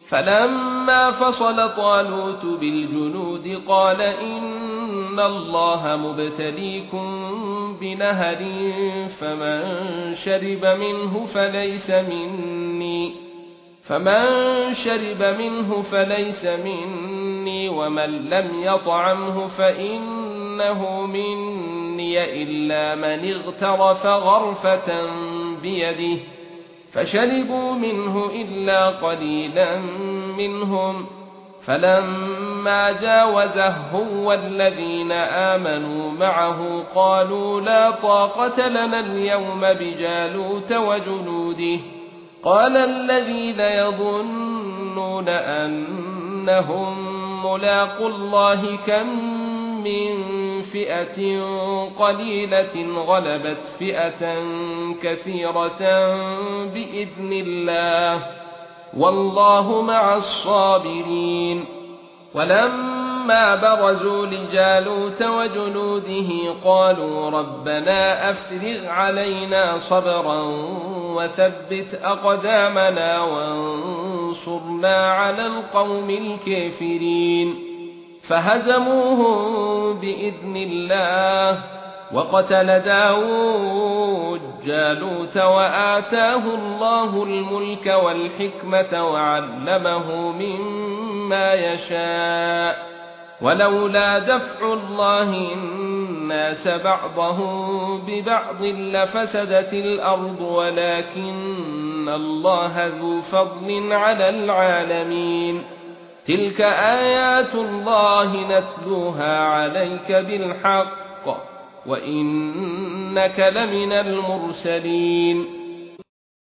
فلما فصل طالوت بالجنود قال إن الله مبتليكم بنهر فمن شرب منه فليس مني ومن لم يطعمه فإنه مني إلا من اغترف غرفة بيده فشربوا منه إلا قليلا منهم فلما جاوزه هو والذين آمنوا معه قالوا لا طاقة لنا اليوم بجالوت وجنوده قال الذين يظنون أنهم ملاقو الله كم من فئة قليلة غلبت فئة كثيرة بإذن الله والله مع الصابرين. ولما برزوا لجالوت وجنوده قالوا ربنا أفرغ علينا صبرا وثبت أقدامنا وانصرنا على القوم الكافرين فهزموهم بإذن الله وقتل داود جالوت وآتاه الله الملك والحكمة وعلمه مما يشاء ولولا دفع الله الناس بعضهم ببعض لفسدت الأرض ولكن الله ذو فضل على العالمين تلك آيات الله نتلوها عليك بالحق وإنك لمن المرسلين